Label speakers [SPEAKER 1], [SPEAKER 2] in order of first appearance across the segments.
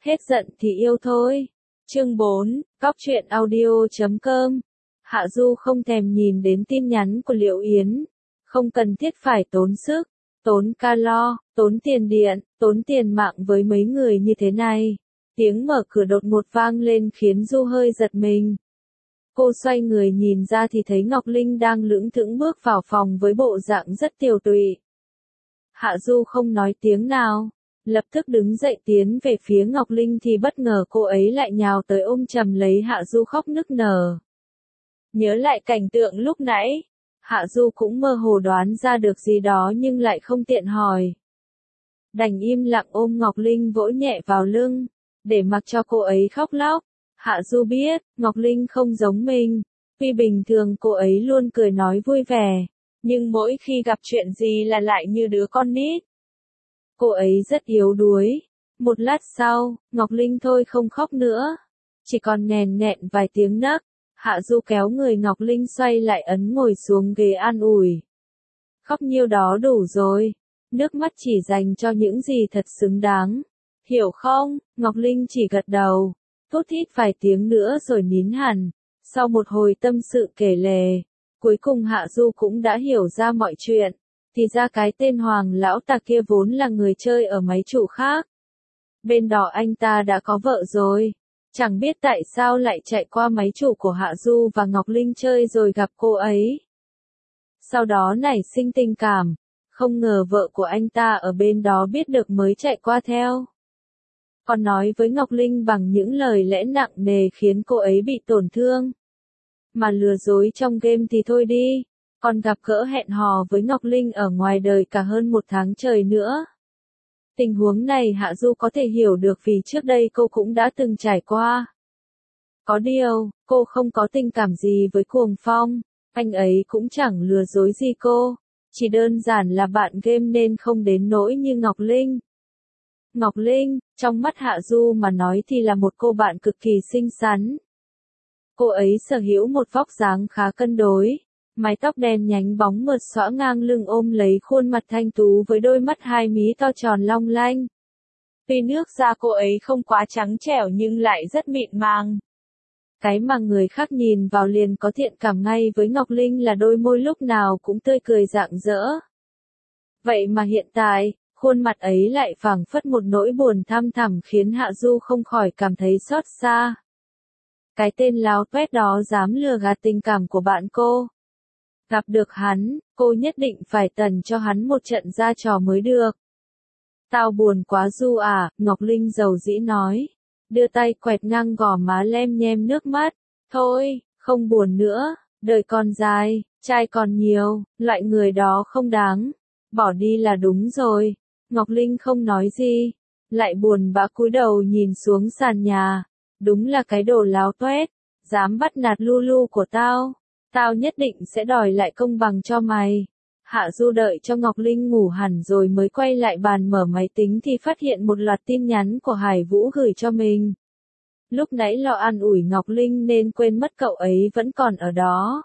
[SPEAKER 1] Hết giận thì yêu thôi. Chương 4, Góc truyện audio.com. Hạ Du không thèm nhìn đến tin nhắn của Liệu Yến. Không cần thiết phải tốn sức, tốn calo, tốn tiền điện, tốn tiền mạng với mấy người như thế này. Tiếng mở cửa đột ngột vang lên khiến Du hơi giật mình. Cô xoay người nhìn ra thì thấy Ngọc Linh đang lững thững bước vào phòng với bộ dạng rất tiều tụy. Hạ Du không nói tiếng nào, lập tức đứng dậy tiến về phía Ngọc Linh thì bất ngờ cô ấy lại nhào tới ôm chầm lấy Hạ Du khóc nức nở. Nhớ lại cảnh tượng lúc nãy, Hạ Du cũng mơ hồ đoán ra được gì đó nhưng lại không tiện hỏi. Đành im lặng ôm Ngọc Linh vỗ nhẹ vào lưng, để mặc cho cô ấy khóc lóc. Hạ Du biết, Ngọc Linh không giống mình, tuy bình thường cô ấy luôn cười nói vui vẻ, nhưng mỗi khi gặp chuyện gì là lại như đứa con nít. Cô ấy rất yếu đuối. Một lát sau, Ngọc Linh thôi không khóc nữa, chỉ còn nghèn nghẹn vài tiếng nấc. Hạ Du kéo người Ngọc Linh xoay lại ấn ngồi xuống ghế an ủi. Khóc nhiêu đó đủ rồi, nước mắt chỉ dành cho những gì thật xứng đáng. Hiểu không? Ngọc Linh chỉ gật đầu, thút thít vài tiếng nữa rồi nín hẳn. Sau một hồi tâm sự kể lể, cuối cùng Hạ Du cũng đã hiểu ra mọi chuyện. Thì ra cái tên Hoàng lão ta kia vốn là người chơi ở máy chủ khác. Bên đó anh ta đã có vợ rồi. Chẳng biết tại sao lại chạy qua máy chủ của Hạ Du và Ngọc Linh chơi rồi gặp cô ấy. Sau đó nảy sinh tình cảm, không ngờ vợ của anh ta ở bên đó biết được mới chạy qua theo. Còn nói với Ngọc Linh bằng những lời lẽ nặng nề khiến cô ấy bị tổn thương. Mà lừa dối trong game thì thôi đi, còn gặp gỡ hẹn hò với Ngọc Linh ở ngoài đời cả hơn 1 tháng trời nữa. Tình huống này Hạ Du có thể hiểu được vì trước đây cô cũng đã từng trải qua. Có điều, cô không có tình cảm gì với Cuồng Phong, anh ấy cũng chẳng lừa dối gì cô, chỉ đơn giản là bạn game nên không đến nỗi như Ngọc Linh. Ngọc Linh, trong mắt Hạ Du mà nói thì là một cô bạn cực kỳ xinh xắn. Cô ấy sở hữu một vóc dáng khá cân đối, mái tóc đen nhánh bóng mượt xõa ngang lưng ôm lấy khuôn mặt thanh tú với đôi mắt hai mí to tròn long lanh. Tuy nước da cô ấy không quá trắng trẻo nhưng lại rất mịn màng. Cái mà người khác nhìn vào liền có thiện cảm ngay với Ngọc Linh là đôi môi lúc nào cũng tươi cười rạng rỡ. Vậy mà hiện tại, khuôn mặt ấy lại phảng phất một nỗi buồn thăm thẳm khiến Hạ Du không khỏi cảm thấy xót xa. Cái tên láo tuét đó dám lừa gạt tình cảm của bạn cô. Gặp được hắn, cô nhất định phải tần cho hắn một trận ra trò mới được. Tao buồn quá Du à, Ngọc Linh dầu dĩ nói. Đưa tay quẹt ngang gò má lem nhem nước mắt. Thôi, không buồn nữa, đời còn dài, trai còn nhiều, loại người đó không đáng. Bỏ đi là đúng rồi. Ngọc Linh không nói gì, lại buồn bã cúi đầu nhìn xuống sàn nhà. Đúng là cái đồ láo tuét, dám bắt nạt Lulu của tao. Tao nhất định sẽ đòi lại công bằng cho mày. Hạ Du đợi cho Ngọc Linh ngủ hẳn rồi mới quay lại bàn mở máy tính thì phát hiện một loạt tin nhắn của Hải Vũ gửi cho mình. Lúc nãy lo an ủi Ngọc Linh nên quên mất cậu ấy vẫn còn ở đó.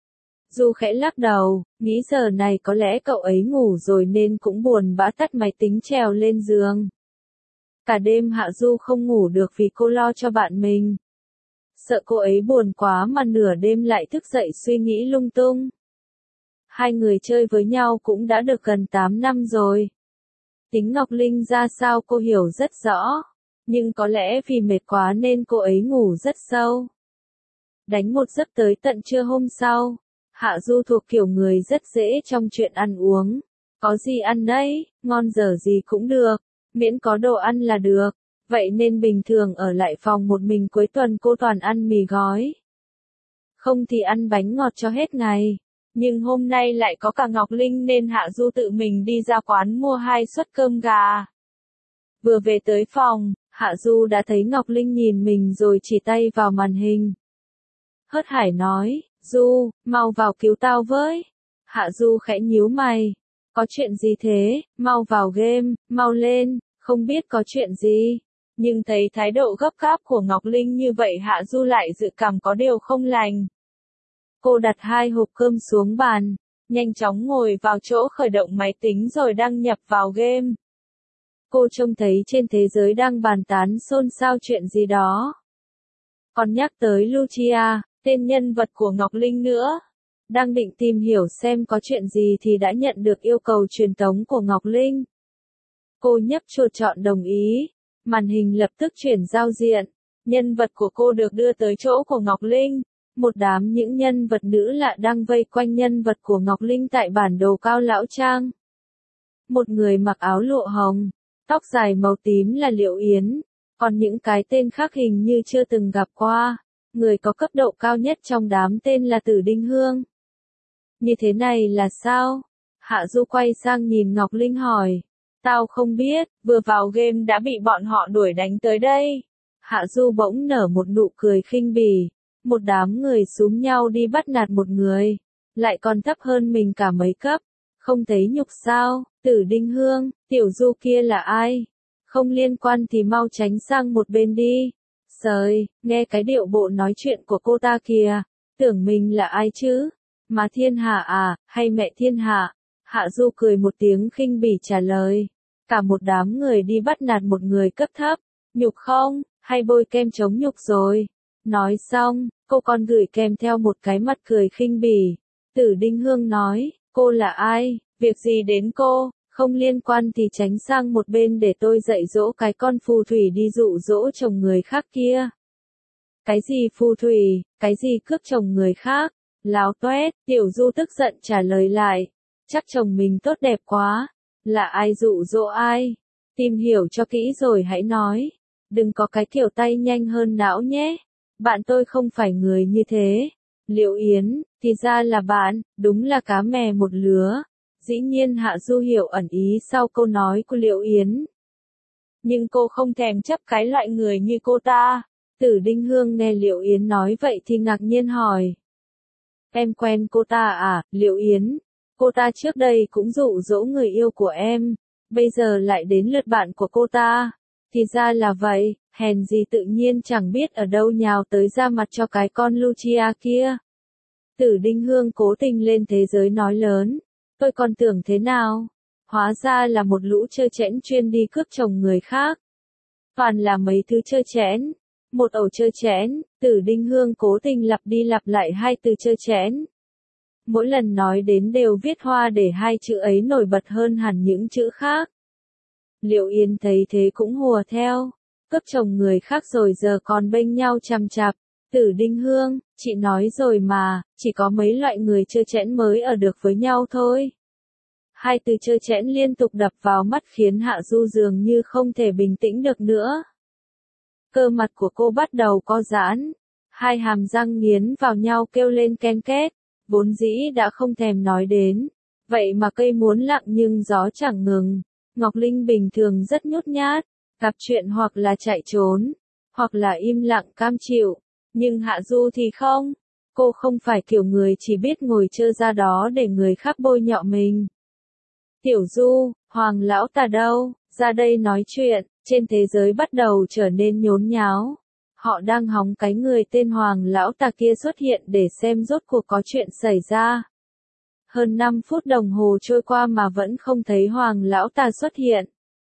[SPEAKER 1] Du khẽ lắc đầu, nghĩ giờ này có lẽ cậu ấy ngủ rồi nên cũng buồn bã tắt máy tính trèo lên giường. Cả đêm Hạ Du không ngủ được vì cô lo cho bạn mình. Sợ cô ấy buồn quá mà nửa đêm lại thức dậy suy nghĩ lung tung. Hai người chơi với nhau cũng đã được gần 8 năm rồi. Tính Ngọc Linh ra sao cô hiểu rất rõ, nhưng có lẽ vì mệt quá nên cô ấy ngủ rất sâu. Đánh một giấc tới tận trưa hôm sau, Hạ Du thuộc kiểu người rất dễ trong chuyện ăn uống. Có gì ăn đấy, ngon dở gì cũng được, miễn có đồ ăn là được. Vậy nên bình thường ở lại phòng một mình cuối tuần cô toàn ăn mì gói. Không thì ăn bánh ngọt cho hết ngày. Nhưng hôm nay lại có cả Ngọc Linh nên Hạ Du tự mình đi ra quán mua 2 suất cơm gà. Vừa về tới phòng, Hạ Du đã thấy Ngọc Linh nhìn mình rồi chỉ tay vào màn hình. Hớt hải nói, Du, mau vào cứu tao với. Hạ Du khẽ nhíu mày. Có chuyện gì thế, mau vào game, mau lên, không biết có chuyện gì. Nhưng thấy thái độ gấp gáp của Ngọc Linh như vậy Hạ Du lại dự cảm có điều không lành. Cô đặt 2 hộp cơm xuống bàn, nhanh chóng ngồi vào chỗ khởi động máy tính rồi đăng nhập vào game. Cô trông thấy trên thế giới đang bàn tán xôn xao chuyện gì đó. Còn nhắc tới Lucia, tên nhân vật của Ngọc Linh nữa. Đang định tìm hiểu xem có chuyện gì thì đã nhận được yêu cầu truyền tống của Ngọc Linh. Cô nhấp chuột chọn đồng ý. Màn hình lập tức chuyển giao diện. Nhân vật của cô được đưa tới chỗ của Ngọc Linh. Một đám những nhân vật nữ lạ đang vây quanh nhân vật của Ngọc Linh tại bản đồ Cao Lão Trang. Một người mặc áo lụa hồng, tóc dài màu tím là Liệu Yến, còn những cái tên khác hình như chưa từng gặp qua. Người có cấp độ cao nhất trong đám tên là Tử Đinh Hương. Như thế này là sao? Hạ Du quay sang nhìn Ngọc Linh hỏi. Tao không biết, vừa vào game đã bị bọn họ đuổi đánh tới đây. Hạ Du bỗng nở một nụ cười khinh bỉ. Một đám người xúm nhau đi bắt nạt một người, lại còn thấp hơn mình cả mấy cấp. Không thấy nhục sao? Tử Đinh Hương, Tiểu Du kia là ai? Không liên quan thì mau tránh sang một bên đi. Sời, nghe cái điệu bộ nói chuyện của cô ta kìa, tưởng mình là ai chứ? Má Thiên Hạ à, hay mẹ Thiên Hạ? Hạ Du cười một tiếng khinh bỉ trả lời. Cả một đám người đi bắt nạt một người cấp thấp, nhục không, hay bôi kem chống nhục rồi? Nói xong, cô còn gửi kèm theo một cái mặt cười khinh bỉ. Tử Đinh Hương nói, cô là ai, việc gì đến cô, không liên quan thì tránh sang một bên để tôi dạy dỗ cái con phù thủy đi dụ dỗ chồng người khác kia. Cái gì phù thủy, cái gì cướp chồng người khác, láo toét, Tiểu Du tức giận trả lời lại. Chắc chồng mình tốt đẹp quá, là ai dụ dỗ ai, tìm hiểu cho kỹ rồi hãy nói, đừng có cái kiểu tay nhanh hơn não nhé. Bạn tôi không phải người như thế. Liệu Yến, thì ra là bạn, đúng là cá mè một lứa. Dĩ nhiên Hạ Du hiểu ẩn ý sau câu nói của Liệu Yến. Nhưng cô không thèm chấp cái loại người như cô ta. Tử Đinh Hương nghe Liệu Yến nói vậy thì ngạc nhiên hỏi. Em quen cô ta à, Liệu Yến? Cô ta trước đây cũng dụ dỗ người yêu của em. Bây giờ lại đến lượt bạn của cô ta. Thì ra là vậy, hèn gì tự nhiên chẳng biết ở đâu nhào tới ra mặt cho cái con Lucia kia. Tử Đinh Hương cố tình lên thế giới nói lớn. Tôi còn tưởng thế nào? Hóa ra là một lũ chơi chẽn chuyên đi cướp chồng người khác. Toàn là mấy thứ chơi chẽn. Một ổ chơi chẽn, Tử Đinh Hương cố tình lặp đi lặp lại hai từ chơi chẽn. Mỗi lần nói đến đều viết hoa để hai chữ ấy nổi bật hơn hẳn những chữ khác. Liệu Yến thấy thế cũng hùa theo. Cướp chồng người khác rồi giờ còn bênh nhau chằm chặp. Tử Đinh Hương, chị nói rồi mà, chỉ có mấy loại người chơi chẽn mới ở được với nhau thôi. Hai từ chơi chẽn liên tục đập vào mắt khiến Hạ Du dường như không thể bình tĩnh được nữa. Cơ mặt của cô bắt đầu co giãn. Hai hàm răng nghiến vào nhau kêu lên ken két. Vốn dĩ đã không thèm nói đến. Vậy mà cây muốn lặng nhưng gió chẳng ngừng. Ngọc Linh bình thường rất nhút nhát. Gặp chuyện hoặc là chạy trốn, hoặc là im lặng cam chịu. Nhưng Hạ Du thì không. Cô không phải kiểu người chỉ biết ngồi chơi ra đó để người khác bôi nhọ mình. Tiểu Du, Hoàng lão ta đâu, ra đây nói chuyện. Trên thế giới bắt đầu trở nên nhốn nháo. Họ đang hóng cái người tên Hoàng lão ta kia xuất hiện để xem rốt cuộc có chuyện xảy ra. Hơn 5 phút đồng hồ trôi qua mà vẫn không thấy Hoàng lão ta xuất hiện.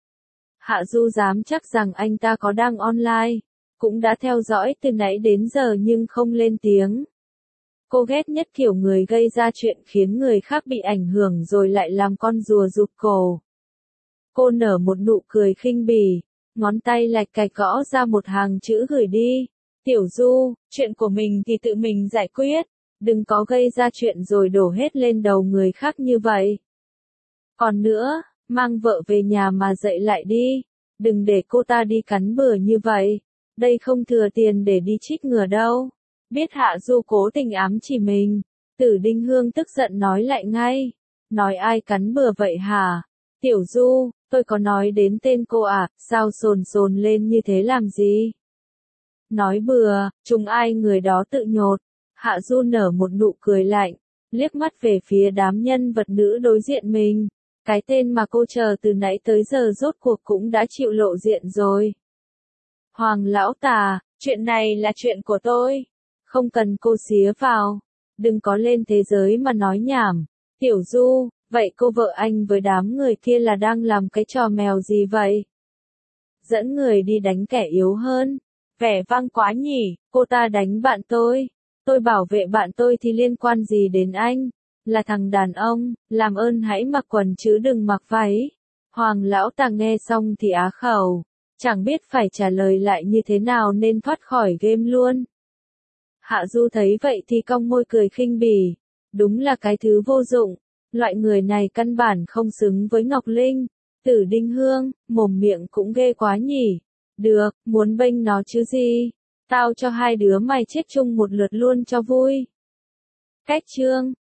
[SPEAKER 1] Hạ Du dám chắc rằng anh ta có đang online, cũng đã theo dõi từ nãy đến giờ nhưng không lên tiếng. Cô ghét nhất kiểu người gây ra chuyện khiến người khác bị ảnh hưởng rồi lại làm con rùa rụt cổ. Cô nở một nụ cười khinh bỉ, ngón tay lạch cạch gõ ra một hàng chữ gửi đi. Tiểu Du, chuyện của mình thì tự mình giải quyết, đừng có gây ra chuyện rồi đổ hết lên đầu người khác như vậy. Còn nữa, mang vợ về nhà mà dạy lại đi, đừng để cô ta đi cắn bừa như vậy, đây không thừa tiền để đi chích ngừa đâu. Biết Hạ Du cố tình ám chỉ mình, Tử Đinh Hương tức giận nói lại ngay. Nói ai cắn bừa vậy hả? Tiểu Du, tôi có nói đến tên cô à, sao sồn sồn lên như thế làm gì? Nói bừa, trùng ai người đó tự nhột. Hạ Du nở một nụ cười lạnh, liếc mắt về phía đám nhân vật nữ đối diện mình. Cái tên mà cô chờ từ nãy tới giờ rốt cuộc cũng đã chịu lộ diện rồi. Hoàng lão tà, chuyện này là chuyện của tôi. Không cần cô xía vào. Đừng có lên thế giới mà nói nhảm. Tiểu Du, vậy cô vợ anh với đám người kia là đang làm cái trò mèo gì vậy? dẫn người đi đánh kẻ yếu hơn. Vẻ vang quá nhỉ, cô ta đánh bạn tôi bảo vệ bạn tôi thì liên quan gì đến anh? Là thằng đàn ông, làm ơn hãy mặc quần chứ đừng mặc váy. Hoàng lão ta nghe xong thì á khẩu, chẳng biết phải trả lời lại như thế nào nên thoát khỏi game luôn. Hạ Du thấy vậy thì cong môi cười khinh bỉ, đúng là cái thứ vô dụng, loại người này căn bản không xứng với Ngọc Linh. Tử Đinh Hương, mồm miệng cũng ghê quá nhỉ. Được, muốn bênh nó chứ gì. Tao cho hai đứa mày chết chung một lượt luôn cho vui. Cách chương